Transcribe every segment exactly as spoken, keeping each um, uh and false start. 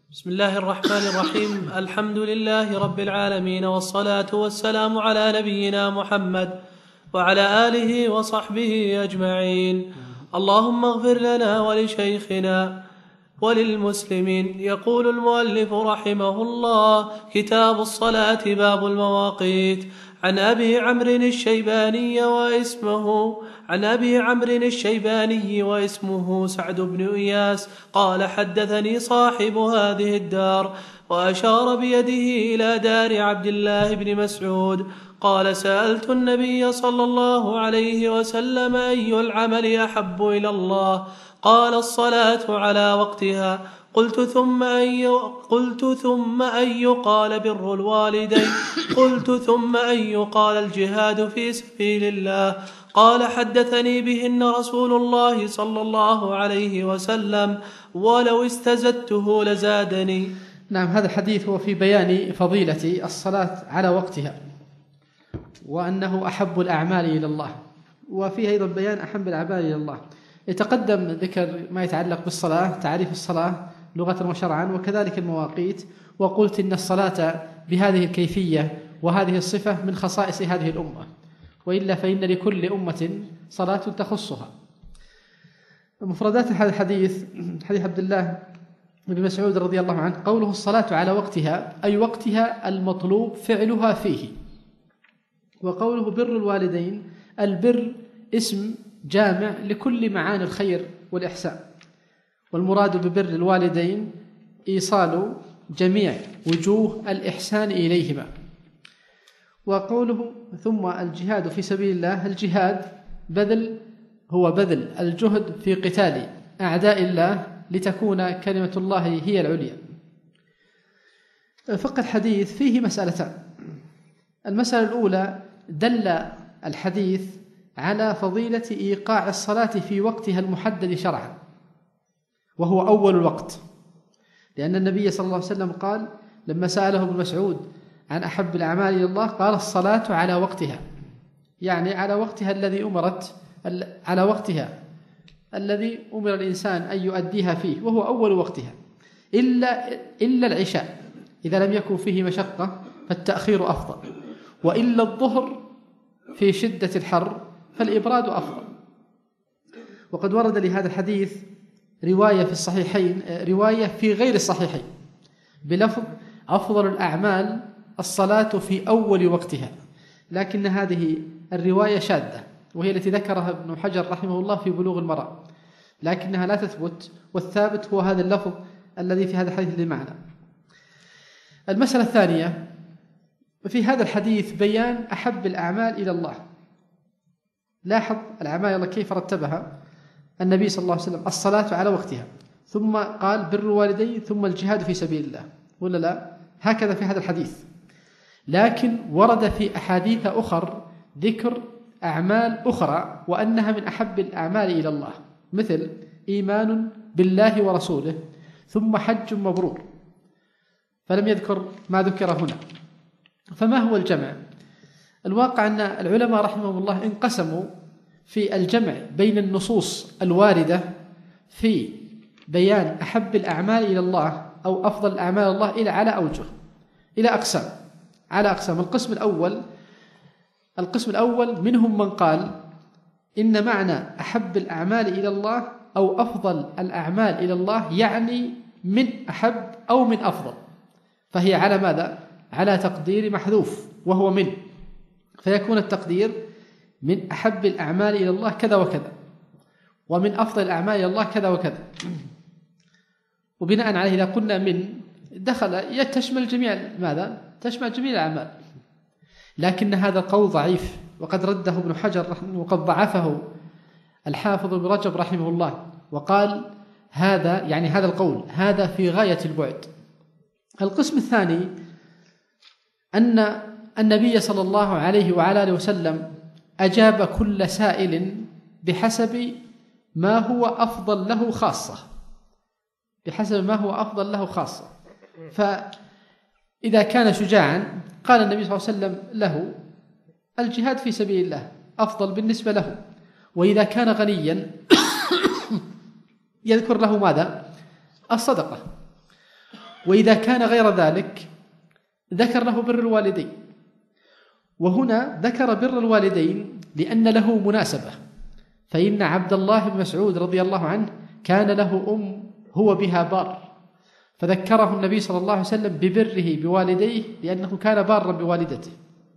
بسم الله الرحمن الرحيم. الحمد لله رب العالمين، والصلاة والسلام على نبينا محمد وعلى آله وصحبه أجمعين. اللهم اغفر لنا ولشيخنا وللمسلمين. يقول المؤلف رحمه الله: كتاب الصلاة، باب المواقيت. عن أبي عمرو الشيباني واسمه عن أبي عمرو الشيباني واسمه سعد بن إياس قال: حدثني صاحب هذه الدار، وأشار بيده إلى دار عبد الله بن مسعود، قال: سألت النبي صلى الله عليه وسلم: أي العمل أحب إلى الله؟ قال: الصلاة على وقتها. قلت: ثم أي قلت ثم أي قال: بر الوالدين. قلت: ثم أي قال: الجهاد في سبيل الله. قال: حدثني بهن رسول الله صلى الله عليه وسلم، ولو استزدته لزادني. نعم، هذا الحديث هو في بيان فضيلة الصلاة على وقتها، وأنه أحب الأعمال إلى الله، وفيه أيضا بيان أحب الأعمال إلى الله. يتقدم ذكر ما يتعلق بالصلاة، تعريف الصلاة لغة وشرعا، وكذلك المواقيت. وقلت إن الصلاة بهذه الكيفية وهذه الصفة من خصائص هذه الأمة، وإلا فإن لكل أمة صلاة تخصها. مفردات هذا الحديث: حديث عبد الله بن مسعود رضي الله عنه، قوله الصلاة على وقتها أي وقتها المطلوب فعلها فيه. وقوله بر الوالدين، البر اسم جامع لكل معاني الخير والإحسان، والمراد ببر الوالدين إيصال جميع وجوه الإحسان إليهما. وقوله ثم الجهاد في سبيل الله، الجهاد بذل هو بذل الجهد في قتال أعداء الله لتكون كلمة الله هي العليا. فقه الحديث فيه مسألتان. المسألة الأولى: دل الحديث على فضيلة إيقاع الصلاة في وقتها المحدد شرعا، وهو أول الوقت، لأن النبي صلى الله عليه وسلم قال لما سأله ابن مسعود عن أحب الأعمال إلى الله قال: الصلاة على وقتها، يعني على وقتها الذي أمرت على وقتها الذي أمر الإنسان أن يؤديها فيه، وهو أول وقتها، إلا إلا العشاء إذا لم يكن فيه مشقة فالتأخير أفضل، وإلا الظهر في شدة الحر فالإبراد أفضل. وقد ورد لهذا الحديث رواية في الصحيحين، رواية في غير الصحيحين بلفظ: أفضل الأعمال الصلاة في أول وقتها، لكن هذه الرواية شاذة، وهي التي ذكرها ابن حجر رحمه الله في بلوغ المرام، لكنها لا تثبت، والثابت هو هذا اللفظ الذي في هذا الحديث للمعنى. المسألة الثانية: في هذا الحديث بيان أحب الأعمال إلى الله. لاحظ الأعمال الله كيف رتبها النبي صلى الله عليه وسلم: الصلاة على وقتها، ثم قال بر الوالدين، ثم الجهاد في سبيل الله، ولا لا؟ هكذا في هذا الحديث. لكن ورد في أحاديث أخر ذكر أعمال أخرى وأنها من أحب الأعمال إلى الله، مثل إيمان بالله ورسوله، ثم حج مبرور، فلم يذكر ما ذكر هنا. فما هو الجمع؟ الواقع أن العلماء رحمهم الله انقسموا في الجمع بين النصوص الواردة في بيان أحب الأعمال إلى الله أو أفضل الأعمال إلى الله إلى على أوجه، إلى أقسام على أقسام. القسم الأول القسم الأول منهم من قال إن معنى أحب الأعمال إلى الله أو أفضل الأعمال إلى الله يعني من أحب أو من أفضل، فهي على ماذا؟ على تقدير محذوف وهو من، فيكون التقدير من أحب الأعمال إلى الله كذا وكذا، ومن أفضل الأعمال إلى الله كذا وكذا. وبناء عليه إذا قلنا من دخل تشمل جميع ماذا؟ تشمل جميع الأعمال، لكن هذا القول ضعيف، وقد رده ابن حجر وقد ضعفه الحافظ ابن رجب رحمه الله، وقال هذا يعني هذا القول هذا في غاية البعد. القسم الثاني أن النبي صلى الله عليه وعلى آله وسلم أجاب كل سائل بحسب ما هو أفضل له خاصة، بحسب ما هو أفضل له خاصة. فإذا كان شجاعا قال النبي صلى الله عليه وسلم له الجهاد في سبيل الله أفضل بالنسبة له، وإذا كان غنيا يذكر له ماذا؟ الصدقة. وإذا كان غير ذلك ذكر له بر الوالدين. وهنا ذكر بر الوالدين لأن له مناسبة، فإن عبد الله بن مسعود رضي الله عنه كان له أم هو بها بار، فذكره النبي صلى الله عليه وسلم ببره بوالديه لأنه كان بارا بوالدته.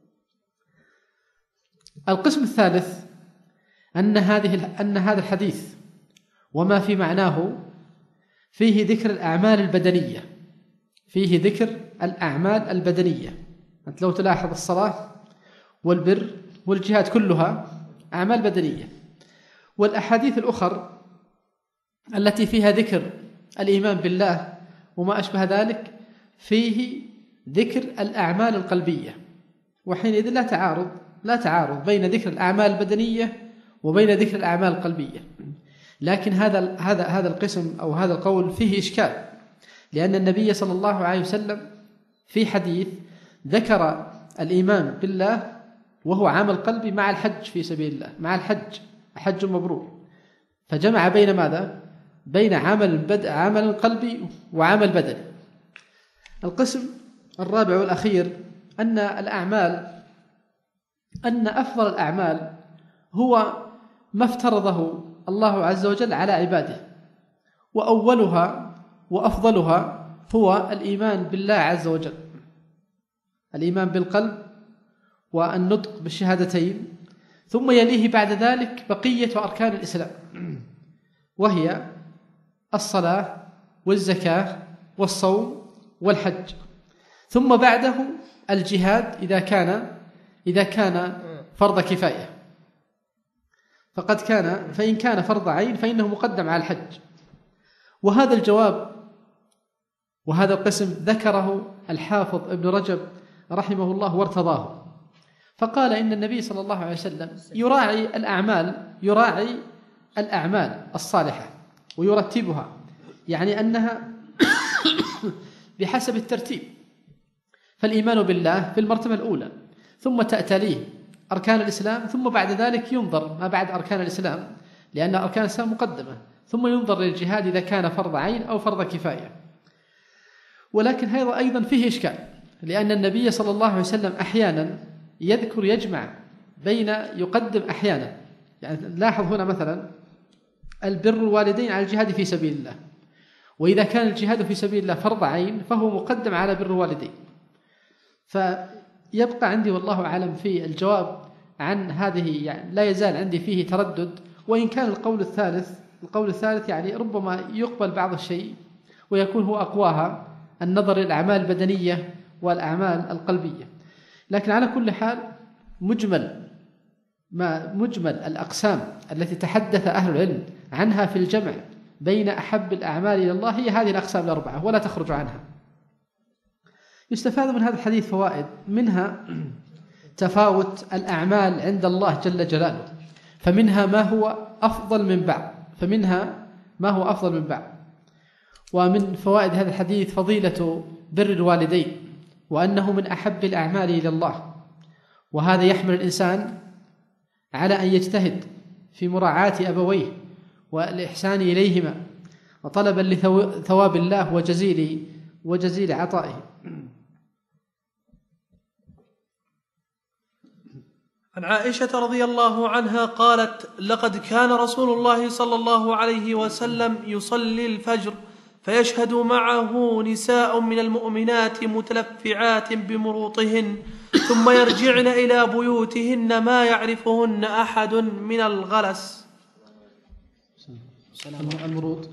القسم الثالث أن هذه أن هذا الحديث وما في معناه فيه ذكر الأعمال البدنية، فيه ذكر الأعمال البدنية. أنت لو تلاحظ الصلاة والبر والجهاد كلها أعمال بدنية، والأحاديث الأخرى التي فيها ذكر الإيمان بالله وما أشبه ذلك فيه ذكر الأعمال القلبية، وحينئذ لا تعارض لا تعارض بين ذكر الأعمال البدنية وبين ذكر الأعمال القلبية. لكن هذا هذا هذا القسم أو هذا القول فيه إشكال، لأن النبي صلى الله عليه وسلم في حديث ذكر الإيمان بالله وهو عمل قلبي مع الحج في سبيل الله، مع الحج حج مبرور، فجمع بين ماذا؟ بين عمل بدء عمل قلبي وعمل بدني. القسم الرابع والأخير أن الأعمال أن أفضل الأعمال هو ما افترضه الله عز وجل على عباده، وأولها وأفضلها هو الإيمان بالله عز وجل، الإيمان بالقلب والنطق بالشهادتين، ثم يليه بعد ذلك بقية أركان الإسلام، وهي الصلاة والزكاة والصوم والحج، ثم بعده الجهاد إذا كان إذا كان فرض كفاية، فقد كان فإن كان فرض عين فإنه مقدم على الحج. وهذا الجواب وهذا القسم ذكره الحافظ ابن رجب رحمه الله وارتضاه، فقال إن النبي صلى الله عليه وسلم يراعي الأعمال يراعي الأعمال الصالحة ويرتبها، يعني أنها بحسب الترتيب، فالإيمان بالله في المرتبة الأولى، ثم تأتليه أركان الإسلام، ثم بعد ذلك ينظر ما بعد أركان الإسلام، لأن أركان الإسلام مقدمة، ثم ينظر للجهاد إذا كان فرض عين أو فرض كفاية. ولكن هذا أيضا فيه إشكال، لأن النبي صلى الله عليه وسلم أحيانا يذكر يجمع بين يقدم أحيانا، يعني لاحظ هنا مثلا البر الوالدين على الجهاد في سبيل الله، وإذا كان الجهاد في سبيل الله فرض عين فهو مقدم على بر الوالدين. فيبقى عندي والله أعلم في الجواب عن هذه، يعني لا يزال عندي فيه تردد، وإن كان القول الثالث القول الثالث يعني ربما يقبل بعض الشيء ويكون هو أقواها، النظر للأعمال البدنية والأعمال القلبية. لكن على كل حال مجمل ما مجمل الأقسام التي تحدث أهل العلم عنها في الجمع بين أحب الأعمال إلى الله هي هذه الأقسام الأربعة ولا تخرج عنها. يستفاد من هذا الحديث فوائد، منها تفاوت الأعمال عند الله جل جلاله، فمنها ما هو أفضل من بعض فمنها ما هو أفضل من بعض. ومن فوائد هذا الحديث فضيلة بر الوالدين، وأنه من أحب الأعمال إلى الله، وهذا يحمل الإنسان على أن يجتهد في مراعاة أبويه والإحسان إليهما وطلبا لثواب الله وجزيل وجزيل عطائه. عن عائشة رضي الله عنها قالت: لقد كان رسول الله صلى الله عليه وسلم يصلي الفجر فيشهد معه نساء من المؤمنات متلفعات بمروطهن، ثم يرجعن إلى بيوتهن ما يعرفهن أحد من الغلس. المروط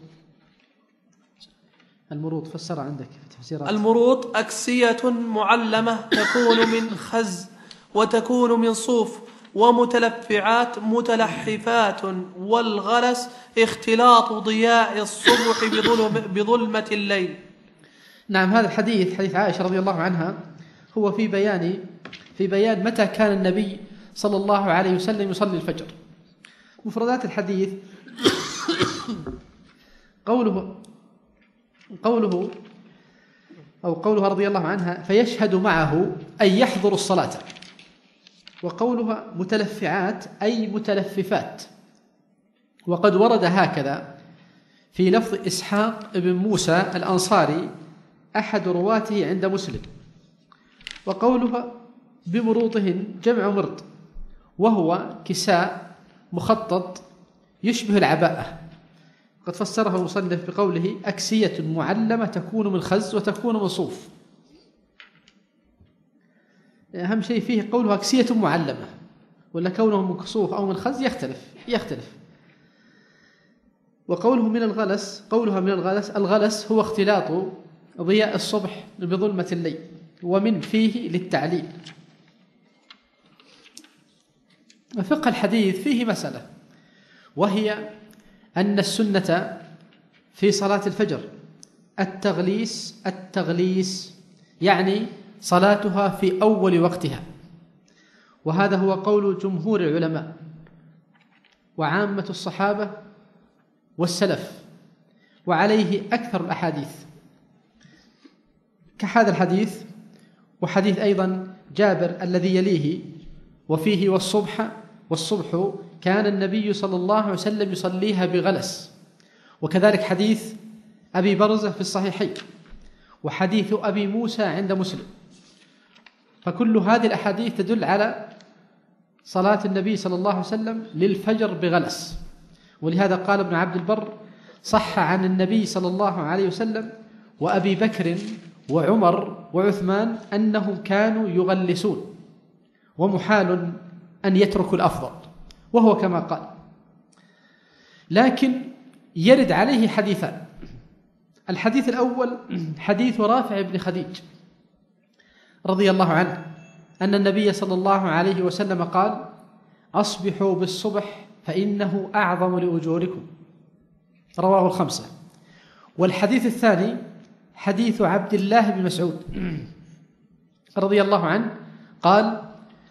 المروط فسر عندك في تفسيرات. المروط أكسية معلمة تكون من خز وتكون من صوف، ومتلفعات متلحفات، والغلس اختلاط ضياء الصبح بظلم بظلمة الليل. نعم، هذا الحديث حديث عائشة رضي الله عنها هو في بيان في بيان متى كان النبي صلى الله عليه وسلم يصلي الفجر. مفردات الحديث قوله قوله أو قولها رضي الله عنها فيشهد معه أي يحضر الصلاة، وقولها متلفعات أي متلففات. وقد ورد هكذا في لفظ إسحاق بن موسى الأنصاري أحد رواته عند مسلم. وقولها بمروطهن جمع مرط، وهو كساء مخطط يشبه العباءة. قد فسره المصنف بقوله أكسية معلمة تكون من خز وتكون من صوف. أهم شيء فيه قوله أكسية معلمة، ولا كونه من صوف أو من خز يختلف يختلف وقوله من الغلس، قولها من الغلس، الغلس هو اختلاط ضياء الصبح بظلمة الليل، ومن فيه للتعليل. فقه الحديث فيه مسألة، وهي أن السنة في صلاة الفجر التغليس التغليس يعني صلاتها في أول وقتها، وهذا هو قول جمهور العلماء وعامة الصحابة والسلف، وعليه أكثر الأحاديث، كهذا الحديث وحديث أيضا جابر الذي يليه وفيه والصبح والصبح كان النبي صلى الله عليه وسلم يصليها بغلس، وكذلك حديث أبي برزة في الصحيحين، وحديث أبي موسى عند مسلم. فكل هذه الأحاديث تدل على صلاة النبي صلى الله عليه وسلم للفجر بغلس. ولهذا قال ابن عبد البر صح عن النبي صلى الله عليه وسلم وأبي بكر وعمر وعثمان أنهم كانوا يغلسون، ومحال أن يتركوا الأفضل، وهو كما قال. لكن يرد عليه حديثان. الحديث الأول حديث رافع بن خديج رضي الله عنه أن النبي صلى الله عليه وسلم قال أصبحوا بالصبح فإنه أعظم لأجوركم، رواه الخمسة. والحديث الثاني حديث عبد الله بن مسعود رضي الله عنه قال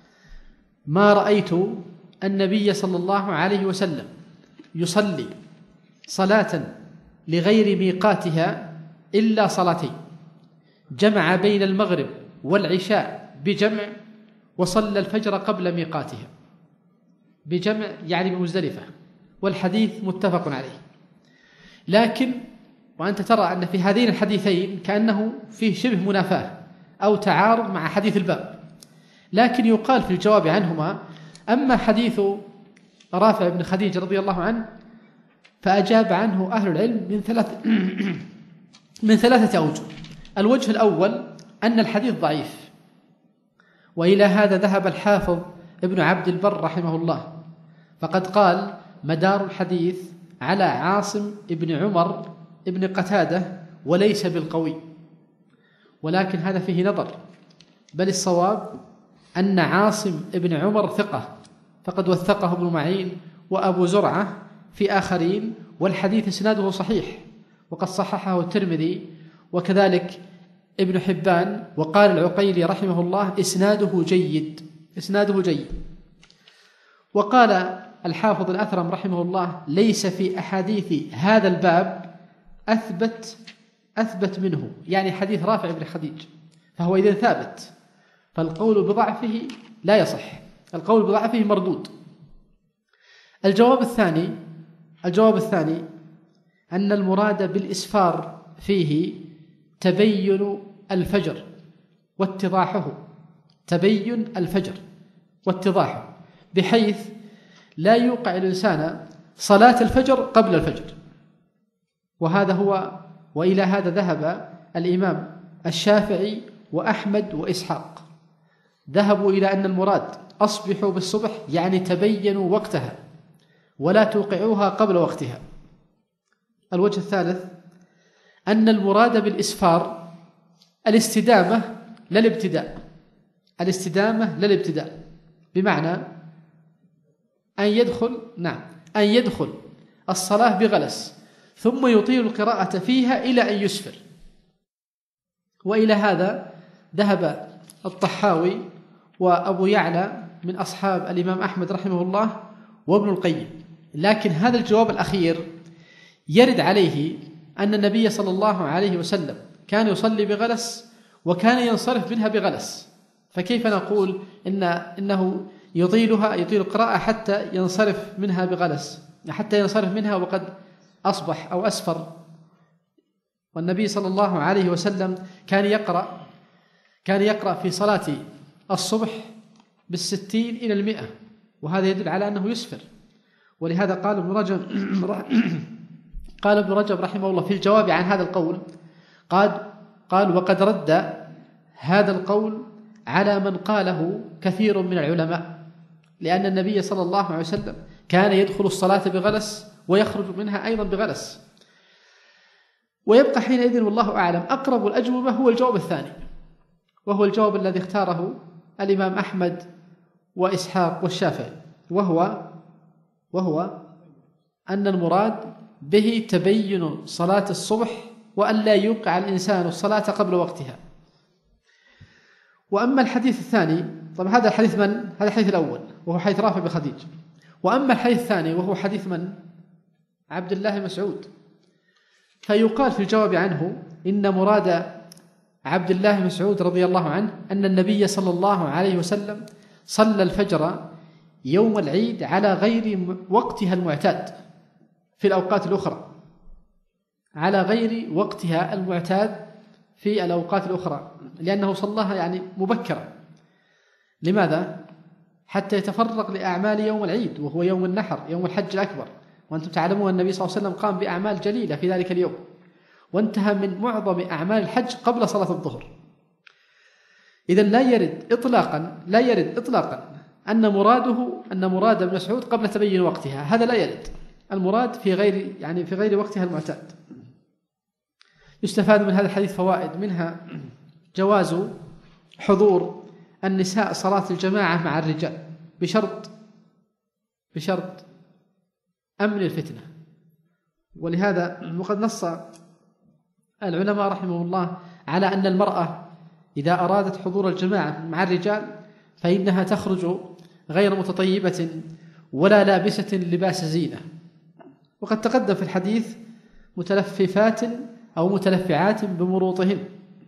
ما رأيت النبي صلى الله عليه وسلم يصلي صلاة لغير ميقاتها إلا صلاتين، جمع بين المغرب والعشاء بجمع، وصلى الفجر قبل ميقاتها بجمع يعني بمزدلفة، والحديث متفق عليه. لكن وأنت ترى أن في هذين الحديثين كأنه فيه شبه منافاة أو تعارض مع حديث الباب، لكن يقال في الجواب عنهما أما حديث رافع بن خديج رضي الله عنه فأجاب عنه أهل العلم من ثلاث من ثلاثة أوجه. الوجه الأول أن الحديث ضعيف، وإلى هذا ذهب الحافظ ابن عبد البر رحمه الله، فقد قال مدار الحديث على عاصم ابن عمر ابن قتادة وليس بالقوي، ولكن هذا فيه نظر، بل الصواب أن عاصم ابن عمر ثقة، فقد وثقه ابن معين وأبو زرعة في آخرين، والحديث إسناده صحيح، وقد صححه الترمذي وكذلك ابن حبان، وقال العقيلي رحمه الله إسناده جيد إسناده جيد. وقال الحافظ الأثرم رحمه الله ليس في أحاديث هذا الباب أثبت أثبت منه، يعني حديث رافع بن خديج، فهو إذن ثابت، فالقول بضعفه لا يصح، القول بضعفه مردود. الجواب الثاني الجواب الثاني أن المراد بالإسفار فيه تبين الفجر واتضاحه تبين الفجر واتضاحه بحيث لا يوقع الإنسان صلاة الفجر قبل الفجر، وهذا هو وإلى هذا ذهب الإمام الشافعي وأحمد وإسحاق، ذهبوا إلى أن المراد أصبحوا بالصبح يعني تبينوا وقتها ولا توقعوها قبل وقتها. الوجه الثالث أن المراد بالإسفار الاستدامة لا الابتداء الاستدامة لا الابتداء بمعنى أن يدخل نعم أن يدخل الصلاة بغلس ثم يطيل القراءة فيها إلى أن يسفر. وإلى هذا ذهب الطحاوي وأبو يعلى من أصحاب الإمام أحمد رحمه الله وابن القيم. لكن هذا الجواب الأخير يرد عليه أن النبي صلى الله عليه وسلم كان يصلي بغلس وكان ينصرف منها بغلس، فكيف نقول إن إنه يطيلها يطيل القراءة حتى ينصرف منها بغلس، حتى ينصرف منها وقد أصبح أو أسفر؟ والنبي صلى الله عليه وسلم كان يقرأ كان يقرأ في صلاة الصبح بالستين إلى المئة، وهذا يدل على أنه يسفر. ولهذا قال ابن رجب قال ابن رجب رحمه الله في الجواب عن هذا القول، قال قال وقد رد هذا القول على من قاله كثير من العلماء، لأن النبي صلى الله عليه وسلم كان يدخل الصلاة بغلس ويخرج منها أيضا بغلس. ويبقى حينئذ والله أعلم أقرب الأجوبة هو الجواب الثاني، وهو الجواب الذي اختاره الإمام أحمد وإسحاق والشافعي، وهو وهو أن المراد به تبين صلاة الصبح وأن لا يوقع الإنسان الصلاة قبل وقتها. وأما الحديث الثاني، طبعا هذا الحديث من؟ هذا الحديث الأول وهو حديث رافع بن خديج. وأما الحديث الثاني وهو حديث من؟ عبد الله مسعود. فيقال في الجواب عنه إن مراد عبد الله مسعود رضي الله عنه أن النبي صلى الله عليه وسلم صلى الفجر يوم العيد على غير وقتها المعتاد في الأوقات الأخرى، على غير وقتها المعتاد في الأوقات الأخرى، لأنه صلاها يعني مبكرا. لماذا؟ حتى يتفرغ لأعمال يوم العيد وهو يوم النحر، يوم الحج الأكبر. وأنتم تعلمون النبي صلى الله عليه وسلم قام بأعمال جليلة في ذلك اليوم، وانتهى من معظم أعمال الحج قبل صلاة الظهر. إذن لا يرد إطلاقا لا يرد إطلاقا أن مراده أن مراد ابن مسعود قبل تبين وقتها، هذا لا يرد. المراد في غير يعني في غير وقتها المعتاد. يستفاد من هذا الحديث فوائد، منها جواز حضور النساء صلاة الجماعة مع الرجال بشرط بشرط أمن الفتنة. ولهذا وقد نص العلماء رحمه الله على أن المرأة إذا أرادت حضور الجماعة مع الرجال فإنها تخرج غير متطيبة ولا لابسة لباس زينة. وقد تقدم في الحديث متلففات أو متلفعات بمروطهن.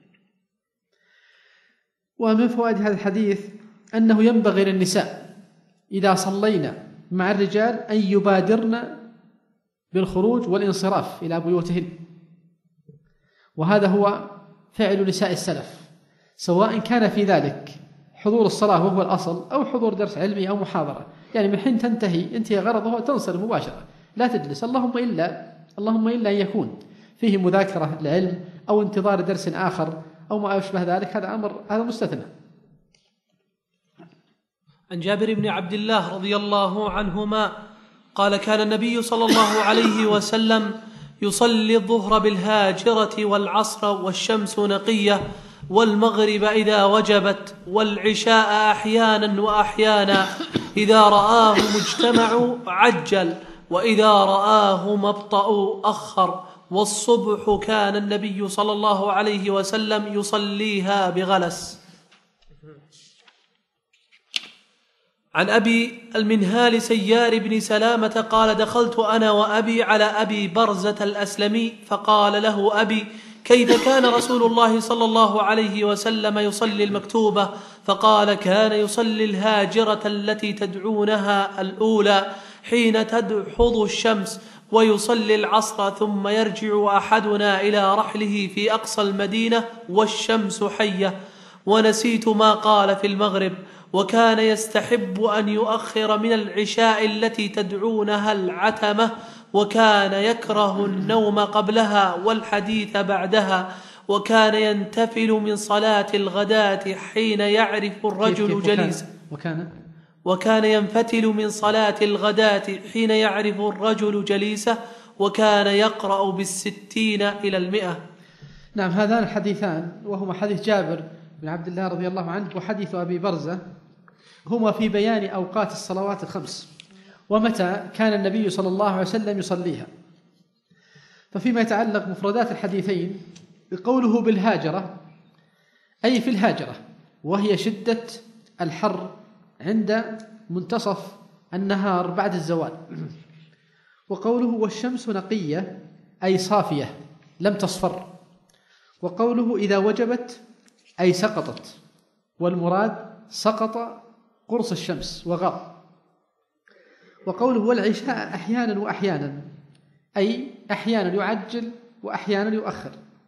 ومن فوائد هذا الحديث أنه ينبغي للنساء إذا صلينا مع الرجال أن يبادرن بالخروج والانصراف إلى بيوتهن، وهذا هو فعل نساء السلف، سواء كان في ذلك حضور الصلاة وهو الأصل أو حضور درس علمي أو محاضرة. يعني من حين تنتهي انتهي غرضه تنصرف مباشرة، لا تجلس، اللهم إلا اللهم إلا أن يكون فيه مذاكرة العلم أو انتظار درس آخر أو ما أشبه ذلك، هذا أمر هذا مستثنى. عن جابر بن عبد الله رضي الله عنهما قال كان النبي صلى الله عليه وسلم يصلي الظهر بالهاجرة والعصر والشمس نقية والمغرب إذا وجبت والعشاء أحيانا وأحيانا، إذا رآه مجتمع عجل وإذا رآه مبطأ أخر، والصبح كان النبي صلى الله عليه وسلم يصليها بغلس. عن أبي المنهال سيار بن سلامة قال دخلت أنا وأبي على أبي برزة الأسلمي فقال له أبي كيف كان رسول الله صلى الله عليه وسلم يصلي المكتوبة؟ فقال كان يصلي الهاجرة التي تدعونها الأولى حين تدحض الشمس، ويصلي العصر ثم يرجع أحدنا إلى رحله في أقصى المدينة والشمس حية. ونسيت ما قال في المغرب، وكان يستحب أن يؤخر من العشاء التي تدعونها العتمة، وكان يكره النوم قبلها والحديث بعدها، وكان ينتفل من صلاة الغداة حين يعرف الرجل جليسا وكان وكان ينفتل من صلاة الغداة حين يعرف الرجل جليسه، وكان يقرأ بالستين إلى المئة. نعم، هذان الحديثان وهما حديث جابر بن عبد الله رضي الله عنه وحديث أبي برزة هما في بيان أوقات الصلوات الخمس ومتى كان النبي صلى الله عليه وسلم يصليها. ففيما يتعلق مفردات الحديثين بقوله بالهاجرة أي في الهاجرة، وهي شدة الحر عند منتصف النهار بعد الزوال. وقوله والشمس نقية أي صافية لم تصفر. وقوله إذا وجبت أي سقطت، والمراد سقط قرص الشمس وغاب. وقوله والعشاء أحيانا وأحيانا أي أحيانا يعجل وأحيانا يؤخر.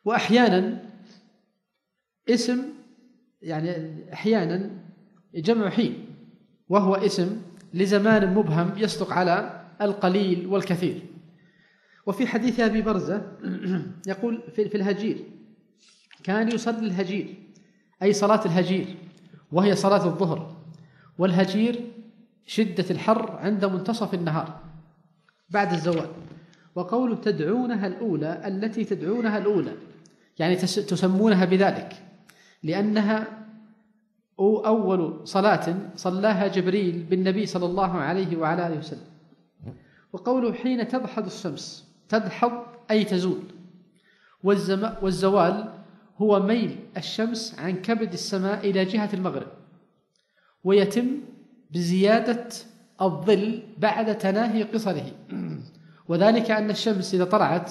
وأحيانا اسم يعني أحيانا جمع حين، وهو اسم لزمان مبهم يصدق على القليل والكثير. وفي حديث أبي برزة يقول في الهجير كان يصلي الهجير أي صلاة الهجير وهي صلاة الظهر، والهجير شدة الحر عند منتصف النهار بعد الزوال. وقول تدعونها الأولى التي تدعونها الأولى يعني تسمونها بذلك لأنها أول صلاة صلاها جبريل بالنبي صلى الله عليه وعلى آله وسلم. وقوله حين تضحض الشمس، تضحض أي تزول، والزوال هو ميل الشمس عن كبد السماء إلى جهة المغرب، ويتم بزيادة الظل بعد تناهي قصره، وذلك أن الشمس إذا طلعت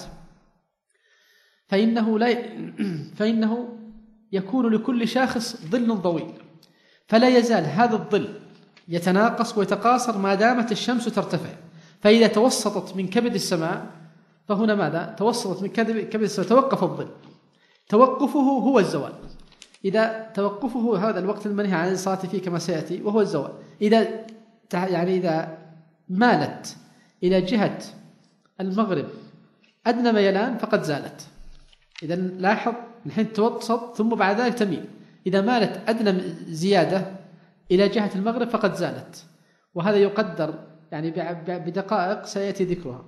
فإنه, لا فإنه يكون لكل شاخص ظل طويل، فلا يزال هذا الظل يتناقص ويتقاصر ما دامت الشمس ترتفع. فإذا توسطت من كبد السماء فهنا ماذا؟ توسطت من كبد السماء توقف الظل، توقفه هو الزوال. إذا توقفه هذا الوقت المنهي عن الصلاة فيه كما سيأتي وهو الزوال، إذا يعني إذا مالت إلى جهة المغرب أدنى ميلان فقد زالت. إذا لاحظ الحين توسط ثم بعد ذلك تميل، إذا مالت أدنى زيادة إلى جهة المغرب فقد زالت، وهذا يقدر يعني بدقائق سيأتي ذكرها.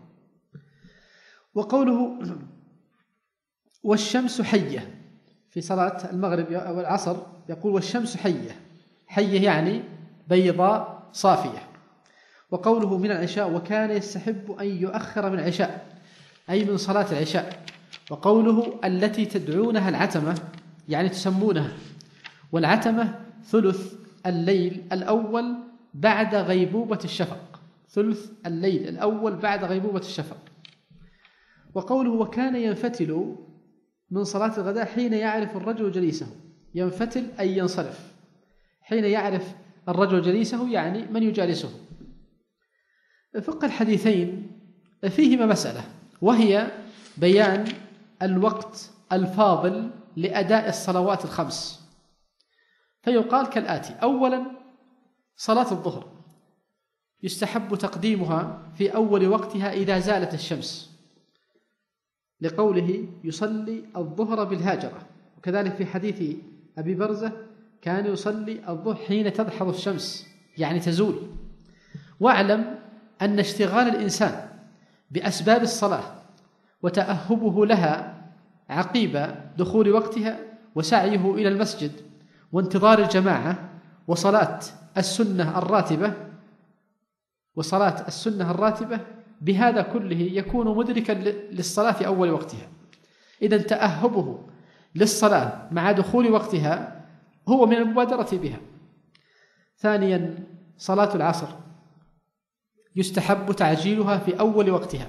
وقوله والشمس حية في صلاة المغرب أو العصر يقول والشمس حية، حية يعني بيضاء صافية. وقوله من العشاء وكان يستحب أن يؤخر من العشاء أي من صلاة العشاء. وقوله التي تدعونها العتمة يعني تسمونها، والعتمة ثلث الليل الأول بعد غيبوبة الشفق، ثلث الليل الأول بعد غيبوبة الشفق. وقوله وكان ينفتل من صلاة الغداء حين يعرف الرجل جليسه، ينفتل أي ينصرف، حين يعرف الرجل جليسه يعني من يجالسه. فقه الحديثين فيهما مسألة، وهي بيان الوقت الفاضل لأداء الصلوات الخمس. فيقال كالآتي: أولا صلاة الظهر يستحب تقديمها في أول وقتها إذا زالت الشمس، لقوله يصلي الظهر بالهاجرة. وكذلك في حديث أبي برزة كان يصلي الظهر حين تضحض الشمس يعني تزول. واعلم أن اشتغال الإنسان بأسباب الصلاة وتأهبه لها عقيب دخول وقتها وسعيه إلى المسجد وانتظار الجماعة وصلاة السنة الراتبة وصلاة السنة الراتبة بهذا كله يكون مدركا للصلاة في أول وقتها. إذن تأهبه للصلاة مع دخول وقتها هو من المبادرة بها. ثانيا صلاة العصر يستحب تعجيلها في أول وقتها،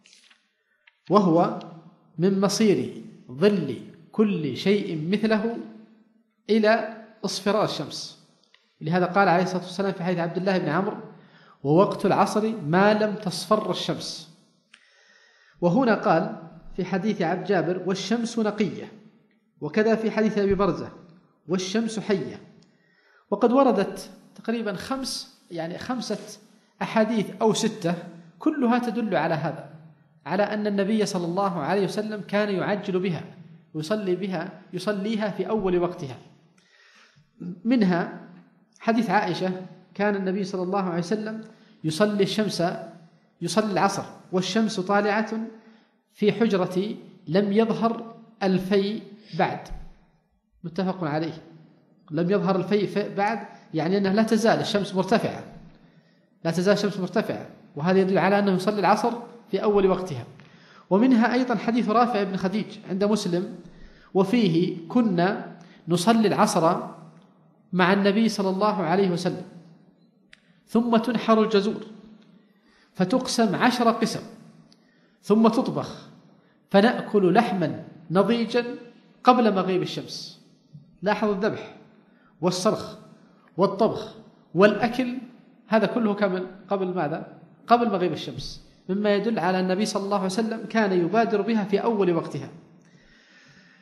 وهو من مصير ظل كل شيء مثله إلى اصفرار الشمس. لهذا قال عليه الصلاة والسلام في حديث عبد الله بن عمرو: ووقت العصر ما لم تصفر الشمس. وهنا قال في حديث عبد جابر: والشمس نقية. وكذا في حديث أبي برزة: والشمس حية. وقد وردت تقريبا خمس يعني خمسة أحاديث أو ستة كلها تدل على هذا، على أن النبي صلى الله عليه وسلم كان يعجل بها ويصلي بها يصليها في أول وقتها. منها حديث عائشة: كان النبي صلى الله عليه وسلم يصلي الشمس يصلي العصر والشمس طالعة في حجرتي لم يظهر الفي بعد. متفق عليه. لم يظهر الفي بعد يعني أنها لا تزال الشمس مرتفعة، لا تزال الشمس مرتفعة، وهذا يدل على أنه يصلي العصر في أول وقتها. ومنها أيضا حديث رافع بن خديج عند مسلم وفيه: كنا نصلي العصر مع النبي صلى الله عليه وسلم ثم تنحر الجزور فتقسم عشر قسم ثم تطبخ فنأكل لحما نضيجا قبل مغيب الشمس. لاحظوا الذبح والصرخ والطبخ والأكل هذا كله قبل ماذا؟ قبل مغيب الشمس، مما يدل على النبي صلى الله عليه وسلم كان يبادر بها في أول وقتها.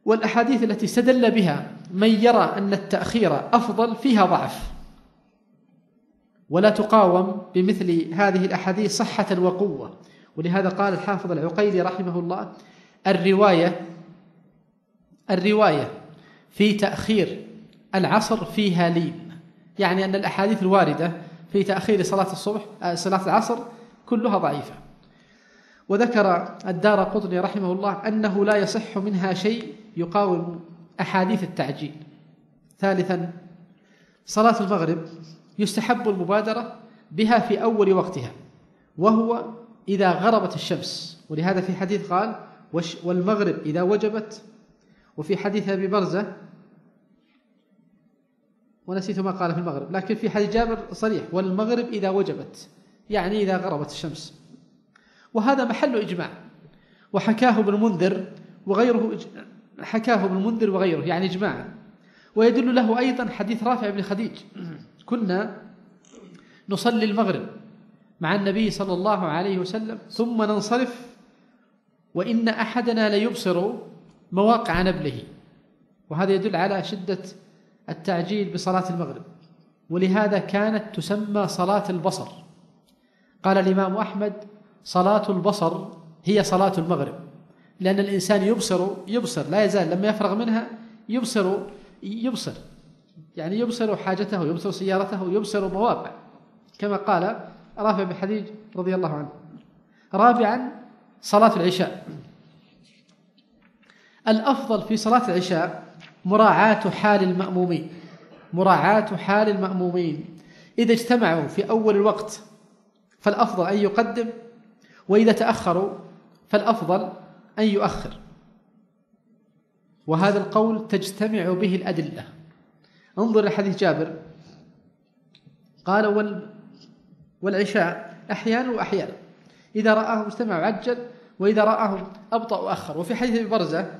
والأحاديث التي استدل بها من يرى أن التأخير أفضل فيها ضعف، ولا تقاوم بمثل هذه الأحاديث صحة وقوة. ولهذا قال الحافظ العقيلي رحمه الله: الرواية الرواية في تأخير العصر فيها لين، يعني أن الأحاديث الواردة في تأخير صلاة الصبح صلاة العصر كلها ضعيفة. وذكر الدارقطني رحمه الله أنه لا يصح منها شيء يقاوم أحاديث التعجيل. ثالثا، صلاة المغرب يستحب المبادرة بها في أول وقتها، وهو إذا غربت الشمس، ولهذا في حديث قال: والمغرب إذا وجبت، وفي حديث أبي برزة ونسيت ما قال في المغرب، لكن في حديث جابر صريح: والمغرب إذا وجبت، يعني إذا غربت الشمس. وهذا محل إجماع، وحكاه ابن المنذر وغيره حكاه ابن المنذر وغيره يعني إجماعا. ويدل له أيضا حديث رافع بن خديج: كنا نصلي المغرب مع النبي صلى الله عليه وسلم ثم ننصرف وإن أحدنا ليبصر مواقع نبله. وهذا يدل على شدة التعجيل بصلاة المغرب، ولهذا كانت تسمى صلاة البصر. قال الإمام أحمد: صلاة البصر هي صلاة المغرب، لأن الإنسان يبصر يبصر لا يزال لما يفرغ منها يبصر يبصر يعني يبصر حاجته، يبصر سيارته، يبصر مواقع، كما قال رافع بن خديج رضي الله عنه. رابعا، صلاة العشاء. الأفضل في صلاة العشاء مراعاة حال المأمومين مراعاة حال المأمومين إذا اجتمعوا في أول الوقت فالأفضل أن يقدم، وإذا تأخروا فالأفضل أن يؤخر. وهذا القول تجتمع به الأدلة. انظر لحديث جابر، قال: وال والعشاء أحيانا وأحيانا، إذا رآهم اجتمعوا عجل، وإذا رآهم أبطأ أخر. وفي حديث أبي برزة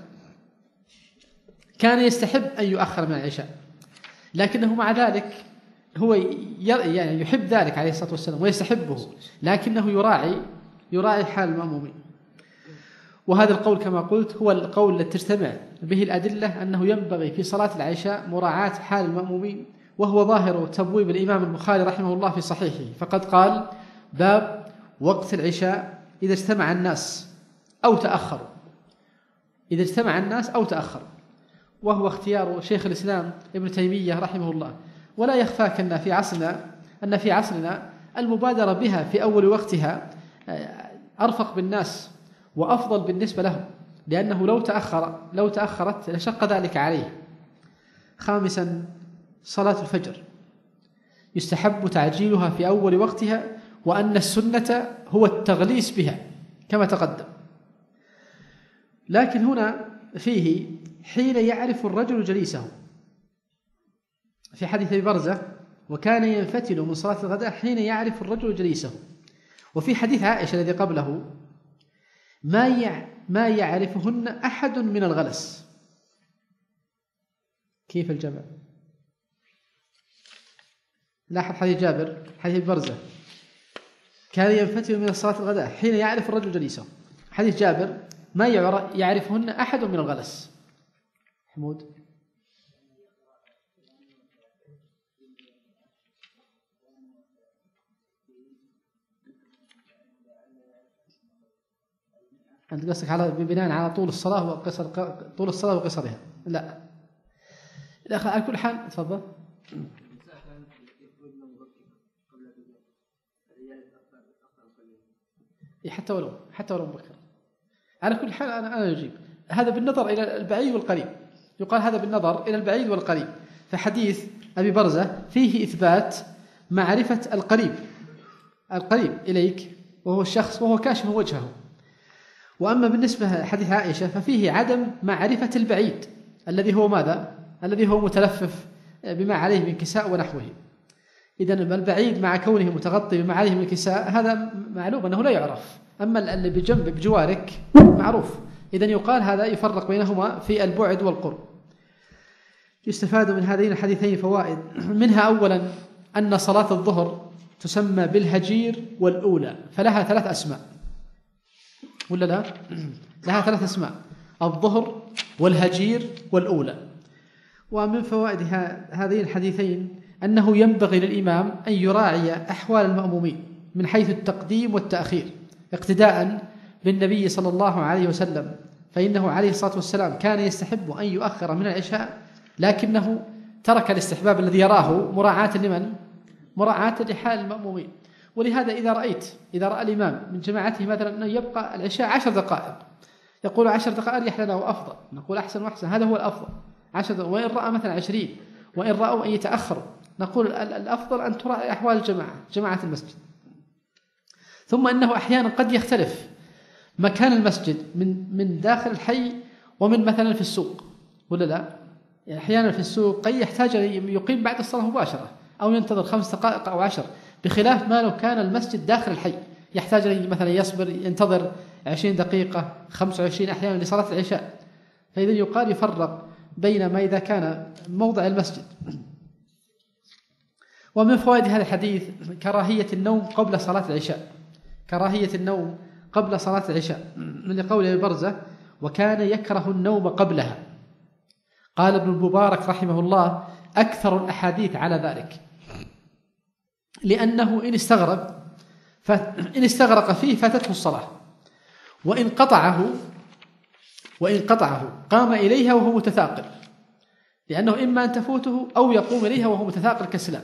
كان يستحب أن يؤخر من العشاء، لكنه مع ذلك هو يعني يحب ذلك عليه الصلاة والسلام ويستحبه، لكنه يراعي يراعي حال المأمومين. وهذا القول كما قلت هو القول الذي تجتمع به الأدلة، أنه ينبغي في صلاة العشاء مراعاة حال المأمومين، وهو ظاهر تبويب الإمام البخاري رحمه الله في صحيحه، فقد قال: باب وقت العشاء إذا اجتمع الناس أو تأخروا إذا اجتمع الناس أو تأخروا وهو اختيار شيخ الإسلام ابن تيمية رحمه الله. ولا يخفاك أن في عصرنا أن في عصرنا المبادرة بها في أول وقتها أرفق بالناس وأفضل بالنسبة لهم، لأنه لو تأخر لو تأخرت لشق ذلك عليه. خامسا، صلاة الفجر يستحب تعجيلها في أول وقتها، وأن السنة هو التغليس بها كما تقدم. لكن هنا فيه حين يعرف الرجل جليسه، في حديث أبي برزة: وكان ينفتل من صلاة الغداء حين يعرف الرجل جليسه. وفي حديث عائشة الذي قبله: ما ما يعرفهن أحد من الغلس. كيف الجمع؟ لاحظ حديث جابر، حديث برزة: كان ينفتل من صلاة الغداء حين يعرف الرجل جليسه. حديث جابر: ما يعرفهن أحد من الغلس. حمود، أنت قصدك على بناء على طول الصلاة وقصر طول الصلاة وقصرها؟ لا لا، على كل حال تفضل. حتى ولو حتى ولو مبكر، على كل حال أنا أنا أجيب. هذا بالنظر إلى البعيد والقريب، يقال هذا بالنظر إلى البعيد والقريب. فحديث أبي برزة فيه إثبات معرفة القريب القريب إليك وهو الشخص وهو كاشف وجهه. وأما بالنسبة لحديث عائشة ففيه عدم معرفة البعيد الذي هو ماذا؟ الذي هو متلفف بما عليه من كساء ونحوه. إذن البعيد مع كونه متغطي بما عليه من كساء هذا معلوم أنه لا يعرف، أما اللي بجنب بجوارك معروف. إذن يقال هذا يفرق بينهما في البعد والقرب. يستفاد من هذين الحديثين فوائد، منها أولا أن صلاة الظهر تسمى بالهجير والأولى، فلها ثلاث أسماء ولا لا؟ لها ثلاث أسماء: الظهر والهجير والأولى. ومن فوائد هذين الحديثين أنه ينبغي للإمام أن يراعي أحوال المأمومين من حيث التقديم والتأخير اقتداء بالنبي صلى الله عليه وسلم، فإنه عليه الصلاة والسلام كان يستحب أن يؤخر من العشاء، لكنه ترك الاستحباب الذي يراه مراعاة لمن؟ مراعاة لحال المأمومين. ولهذا إذا رأيت إذا رأى الإمام من جماعته مثلا أنه يبقى العشاء عشر دقائق، يقول عشر دقائق أريح لنا وأفضل، نقول أحسن وأحسن، هذا هو الأفضل عشر دقائق. وإن رأى مثلا عشرين، وإن رأوا أن يتأخروا، نقول الأفضل أن تراعي أحوال الجماعة جماعة المسجد. ثم أنه أحيانا قد يختلف مكان المسجد من من داخل الحي ومن مثلا في السوق، ولا لا؟ يعني أحيانا في السوق قد يحتاج أن يقيم بعد الصلاة مباشرة أو ينتظر خمس دقائق أو عشر، بخلاف ما لو كان المسجد داخل الحي يحتاج أن مثلا يصبر ينتظر عشرين دقيقة خمسة وعشرين أحيانا لصلاة العشاء. فإذا يقال يفرق بين ما إذا كان موضع المسجد. ومن فوائد هذا الحديث كراهية النوم قبل صلاة العشاء، كراهية النوم قبل صلاة العشاء، من قول أبي برزة: وكان يكره النوم قبلها. قال ابن المبارك رحمه الله: أكثر الأحاديث على ذلك، لأنه إن استغرب فإن استغرق فيه فاتته الصلاة، وإن قطعه وإن قطعه قام إليها وهو متثاقل، لأنه إما أن تفوته أو يقوم إليها وهو متثاقل كسلان.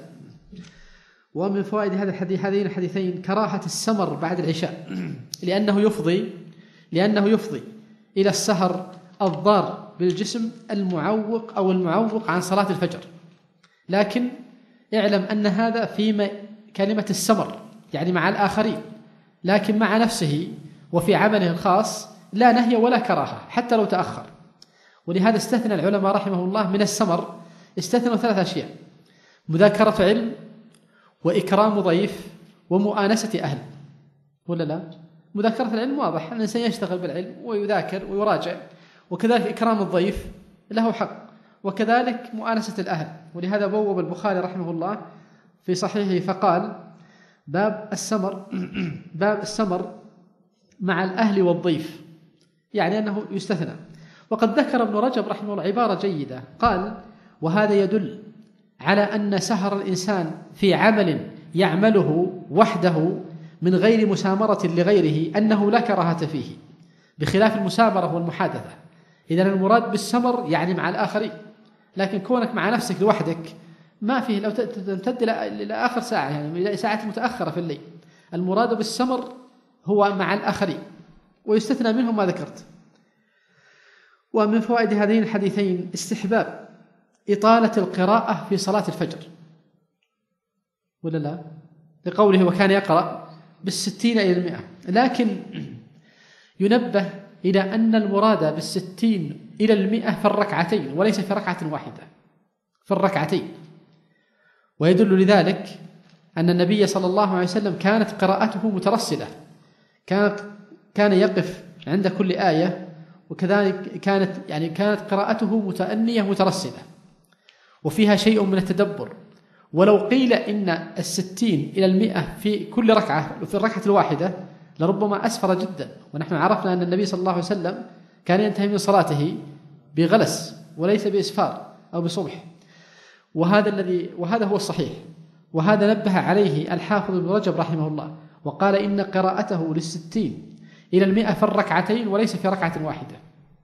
ومن فوائد هذا الحديث هذين الحديثين كراهة السمر بعد العشاء، لأنه يفضي لأنه يفضي إلى السهر الضار بالجسم المعوق أو المعوق عن صلاة الفجر. لكن اعلم أن هذا فيما كلمة السمر يعني مع الآخرين، لكن مع نفسه وفي عمله الخاص لا نهي ولا كراهة حتى لو تأخر. ولهذا استثنى العلماء رحمه الله من السمر، استثنوا ثلاث أشياء: مذاكرة علم، وإكرام ضيف، ومؤانسة أهل. ولا لا؟ مذاكرة العلم واضح، الإنسان يشتغل بالعلم ويذاكر ويراجع، وكذلك إكرام الضيف له حق، وكذلك مؤانسة الأهل. ولهذا بوب البخاري رحمه الله في صحيحه فقال: باب السمر باب السمر مع الأهل والضيف، يعني أنه يستثنى. وقد ذكر ابن رجب رحمه الله عبارة جيدة، قال: وهذا يدل على أن سهر الإنسان في عمل يعمله وحده من غير مسامرة لغيره أنه لا كراهة فيه، بخلاف المسامرة والمحادثة. إذن المراد بالسمر يعني مع الآخرين، لكن كونك مع نفسك لوحدك ما فيه، لو تمتد إلى آخر ساعة، يعني إلى ساعة متأخرة في الليل. المراد بالسمر هو مع الآخرين، ويستثنى منهم ما ذكرت. ومن فوائد هذين الحديثين استحباب إطالة القراءة في صلاة الفجر، ولا لا؟ لقوله: وكان يقرأ بالستين إلى المئة. لكن ينبه إلى أن المراد بالستين إلى المئة في الركعتين وليس في ركعة واحدة، في الركعتين. ويدل لذلك أن النبي صلى الله عليه وسلم كانت قراءته مترسلة، كانت كان يقف عند كل آية، وكذلك كانت يعني كانت قراءته متأنية مترسلة وفيها شيء من التدبر. ولو قيل إن الستين إلى المئة في كل ركعة في الركعة الواحدة لربما أسفر جدا. ونحن عرفنا أن النبي صلى الله عليه وسلم كان ينتهي من صلاته بغلس وليس بإسفار أو بصبح، وهذا الذي وهذا هو الصحيح، وهذا نبه عليه الحافظ ابن رجب رحمه الله، وقال إن قراءته للستين إلى المئة في الركعتين وليس في ركعة واحدة.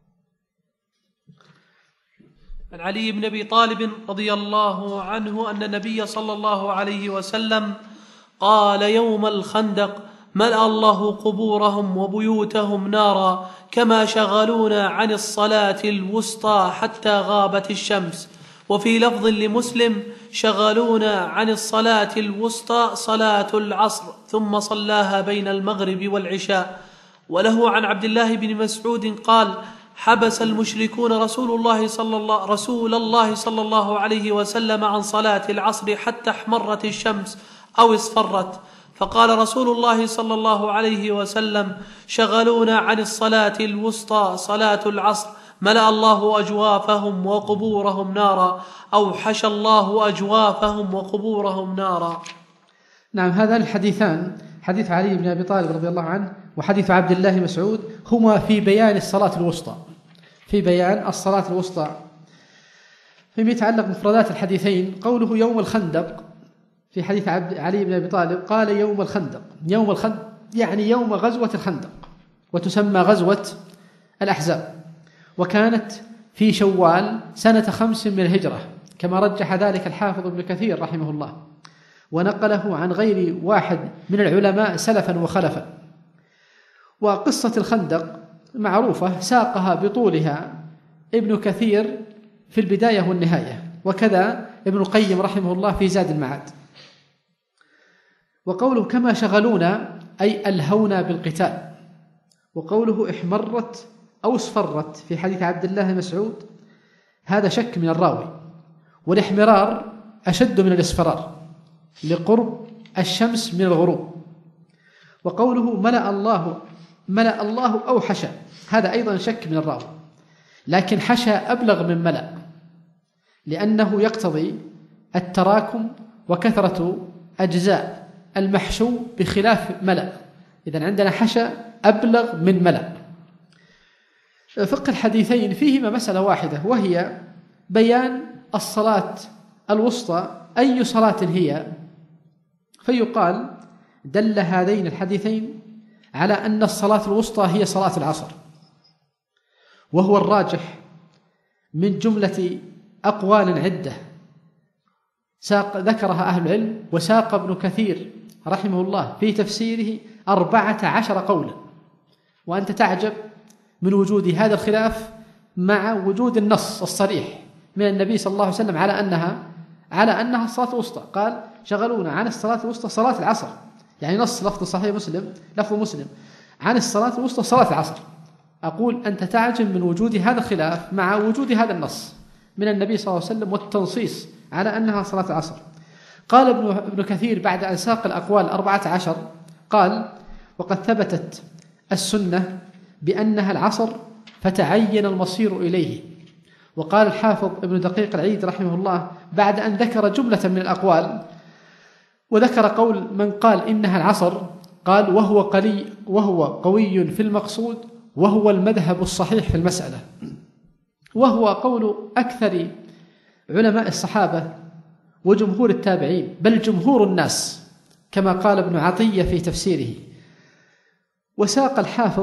عن علي بن أبي طالب رضي الله عنه أن النبي صلى الله عليه وسلم قال يوم الخندق: ملأ الله قبورهم وبيوتهم نارا كما شغلونا عن الصلاة الوسطى حتى غابت الشمس. وفي لفظ لمسلم: شغلونا عن الصلاة الوسطى صلاة العصر ثم صلاها بين المغرب والعشاء. وله عن عبد الله بن مسعود قال: حبس المشركون رسول الله صلى الله رسول الله صلى الله عليه وسلم عن صلاة العصر حتى احمرت الشمس أو اصفرت، فقال رسول الله صلى الله عليه وسلم: شغلونا عن الصلاة الوسطى صلاة العصر، ملأ الله أجوافهم وقبورهم نارا، أو حشى الله أجوافهم وقبورهم نارا. نعم، هذا الحديثان، حديث علي بن أبي طالب رضي الله عنه وحديث عبد الله مسعود، هما في بيان الصلاة الوسطى، في بيان الصلاة الوسطى. فيما يتعلق بمفردات الحديثين، قوله يوم الخندق في حديث علي بن أبي طالب قال يوم الخندق، يوم الخندق يعني يوم غزوة الخندق، وتسمى غزوة الأحزاب، وكانت في شوال سنة خمس من الهجرة كما رجح ذلك الحافظ ابن كثير رحمه الله، ونقله عن غير واحد من العلماء سلفا وخلفا. وقصة الخندق معروفة، ساقها بطولها ابن كثير في البداية والنهاية، وكذا ابن القيم رحمه الله في زاد المعاد. وقوله كما شغلونا أي ألهونا بالقتال، وقوله احمرت أو اصفرت في حديث عبد الله بن مسعود هذا شك من الراوي، والاحمرار أشد من الاصفرار لقرب الشمس من الغروب. وقوله ملأ الله ملأ الله أو حشى هذا أيضا شك من الراوي، لكن حشى أبلغ من ملأ لأنه يقتضي التراكم وكثرة أجزاء المحشو بخلاف ملأ، إذن عندنا حشى أبلغ من ملأ. فقه الحديثين فيهما مسألة واحدة، وهي بيان الصلاة الوسطى أي صلاة هي، فيقال دل هذين الحديثين على أن الصلاة الوسطى هي صلاة العصر، وهو الراجح من جملة أقوال عدة ساق ذكرها أهل العلم، وساق ابن كثير رحمه الله في تفسيره أربعة عشر قولا. وأنت تعجب من وجود هذا الخلاف مع وجود النص الصريح من النبي صلى الله عليه وسلم على أنها على أنها الصلاة الوسطى. قال شغلونا عن الصلاة الوسطى صلاة العصر، يعني نص لفظ صحيح مسلم لفظ مسلم عن الصلاة الوسطى صلاة العصر. أقول أنت تعجب من وجود هذا الخلاف مع وجود هذا النص من النبي صلى الله عليه وسلم والتنصيص على أنها صلاة العصر. قال ابن, ابن كثير بعد أن ساق الأقوال أربعة عشر قال وقد ثبتت السنة بأنها العصر فتعين المصير إليه. وقال الحافظ ابن دقيق العيد رحمه الله بعد أن ذكر جملة من الأقوال وذكر قول من قال إنها العصر، قال وهو قلي وهو قوي في المقصود وهو المذهب الصحيح في المسألة، وهو قول أكثر علماء الصحابة وجمهور التابعين بل جمهور الناس كما قال ابن عطية في تفسيره. وساق الحافظ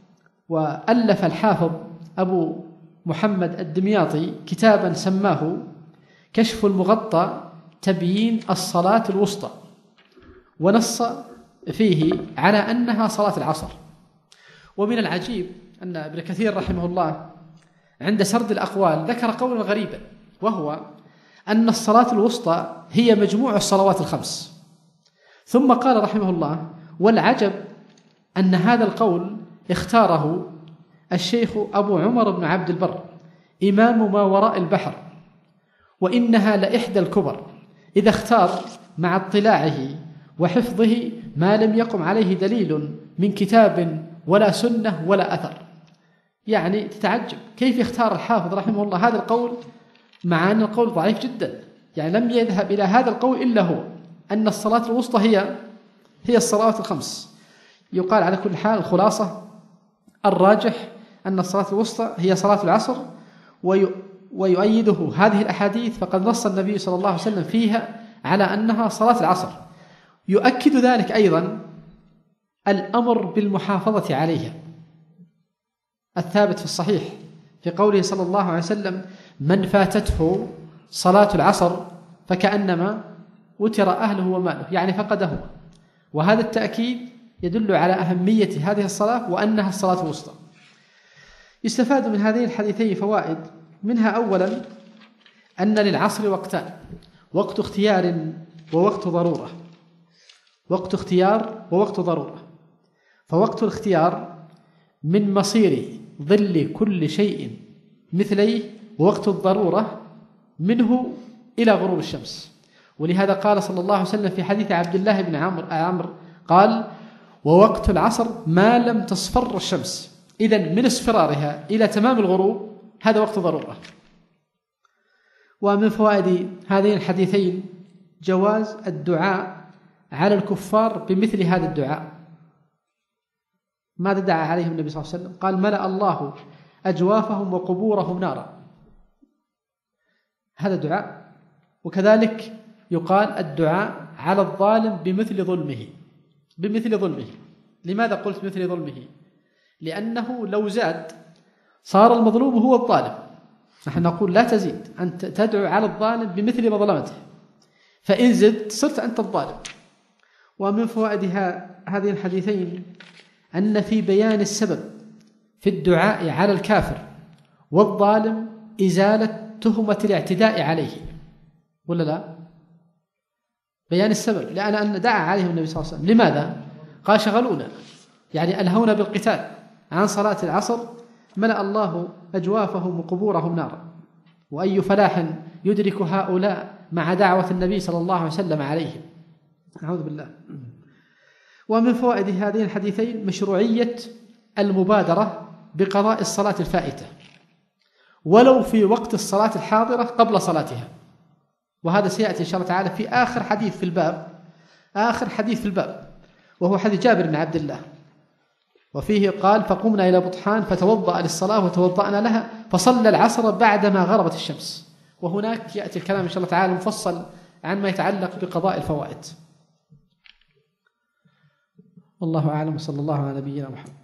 وألف الحافظ أبو محمد الدمياطي كتابا سماه كشف المغطى تبيين الصلاة الوسطى، ونص فيه على أنها صلاة العصر. ومن العجيب أن ابن كثير رحمه الله عند سرد الأقوال ذكر قولا غريبا، وهو أن الصلاة الوسطى هي مجموع الصلوات الخمس، ثم قال رحمه الله والعجب أن هذا القول اختاره الشيخ أبو عمر بن عبد البر إمام ما وراء البحر، وإنها لإحدى الكبر إذا اختار مع اطلاعه وحفظه ما لم يقم عليه دليل من كتاب ولا سنة ولا أثر. يعني تتعجب كيف يختار الحافظ رحمه الله هذا القول مع أن القول ضعيف جدا، يعني لم يذهب إلى هذا القول إلا هو أن الصلاة الوسطى هي هي الصلوات الخمس. يقال على كل حال الخلاصة الراجح أن الصلاة الوسطى هي صلاة العصر، ويؤيده هذه الأحاديث فقد نص النبي صلى الله عليه وسلم فيها على أنها صلاة العصر. يؤكد ذلك أيضا الأمر بالمحافظة عليها الثابت في الصحيح في قوله صلى الله عليه وسلم من فاتته صلاة العصر فكأنما وتر أهله وماله، يعني فقده. وهذا التأكيد يدل على أهمية هذه الصلاة وأنها الصلاة الوسطى. يستفاد من هذين الحديثين فوائد، منها أولا أن للعصر وقتان، وقت اختيار ووقت ضرورة. وقت اختيار ووقت ضرورة، فوقت الاختيار من مصير ظل كل شيء مثليه، ووقت الضرورة منه إلى غروب الشمس. ولهذا قال صلى الله عليه وسلم في حديث عبد الله بن عمرو قال ووقت العصر ما لم تصفر الشمس، إذن من اصفرارها إلى تمام الغروب هذا وقت ضرورة. ومن فوائد هذين الحديثين جواز الدعاء على الكفار بمثل هذا الدعاء. ماذا دعا عليهم النبي صلى الله عليه وسلم؟ قال ملأ الله أجوافهم وقبورهم نارا. هذا دعاء. وكذلك يقال الدعاء على الظالم بمثل ظلمه، بمثل ظلمه. لماذا قلت مثل ظلمه؟ لأنه لو زاد صار المظلوم هو الظالم. نحن نقول لا تزيد، أنت تدعو على الظالم بمثل مظلمته، فإن زدت صرت أنت الظالم. ومن فوائد هذه الحديثين أن في بيان السبب في الدعاء على الكافر والظالم إزالة تهمة الاعتداء عليه، ولا لا؟ بيان السبب، لأن أن دعا عليهم النبي صلى الله عليه وسلم. لماذا؟ قال شغلونا، يعني ألهونا بالقتال عن صلاة العصر، ملأ الله أجوافهم وقبورهم نارا. وأي فلاح يدرك هؤلاء مع دعوة النبي صلى الله عليه وسلم عليهم. أعوذ بالله. ومن فوائد هذين الحديثين مشروعية المبادرة بقضاء الصلاة الفائتة ولو في وقت الصلاة الحاضرة قبل صلاتها، وهذا سيأتي إن شاء الله تعالى في آخر حديث في الباب، آخر حديث في الباب، وهو حديث جابر بن عبد الله، وفيه قال: فقمنا إلى بطحان فتوضأ للصلاة وتوضأنا لها فصلى العصر بعدما غربت الشمس. وهناك يأتي الكلام إن شاء الله تعالى مفصل عن ما يتعلق بقضاء الفوائد. والله أعلم، صلى الله على نبينا محمد.